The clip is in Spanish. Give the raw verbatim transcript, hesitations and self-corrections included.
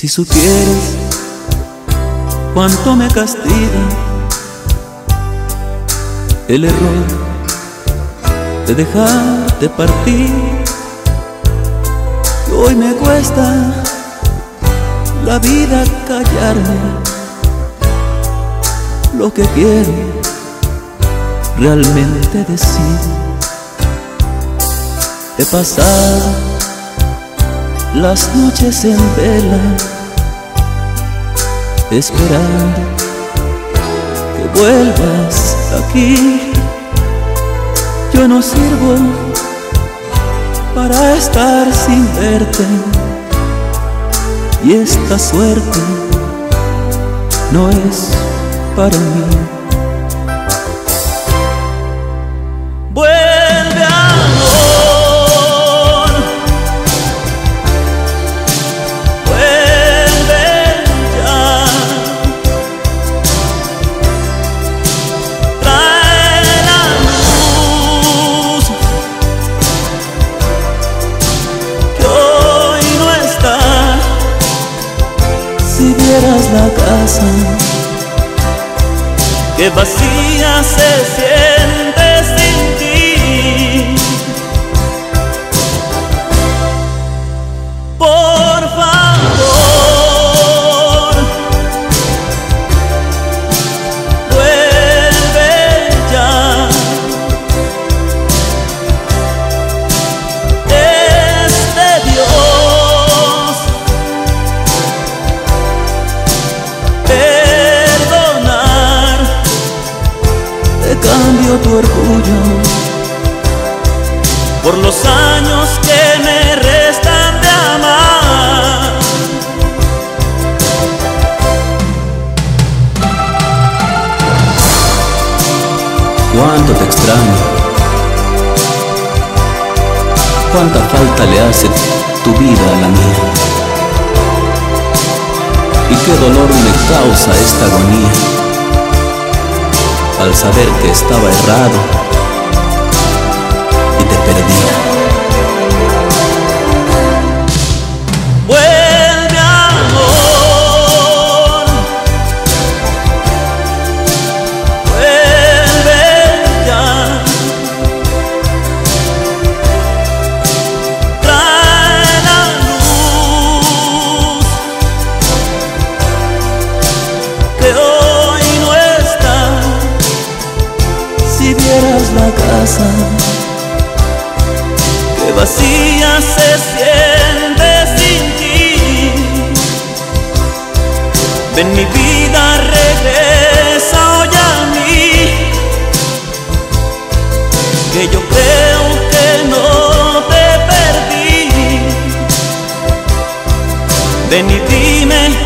Si supieras cuánto me castiga el error de dejarte partir, que hoy me cuesta la vida callarme lo que quiero realmente decir. He pasado las noches en vela esperando que vuelvas aquí. Yo no sirvo para estar sin verte, y esta suerte no es para mí. Vuelve, amor, vuelve ya. Trae la luz que hoy no está. Si vieras la casa que vacía se siente sin ti, por favor, vuelve ya. Es de Dios perdonar. Te cambio tu orgullo por los años que me restan de amar. Cuánto te extraño, cuánta falta le hace tu vida a la mía, y qué dolor me causa esta agonía al saber que estaba errado y te perdía. Vuelve, amor, vuelve ya. Trae la luz que hoy no está. Si vieras la casa que vacía se siente sin ti, ven mi vida, regresa hoy a mí, que yo creo que no te perdí. Ven y dime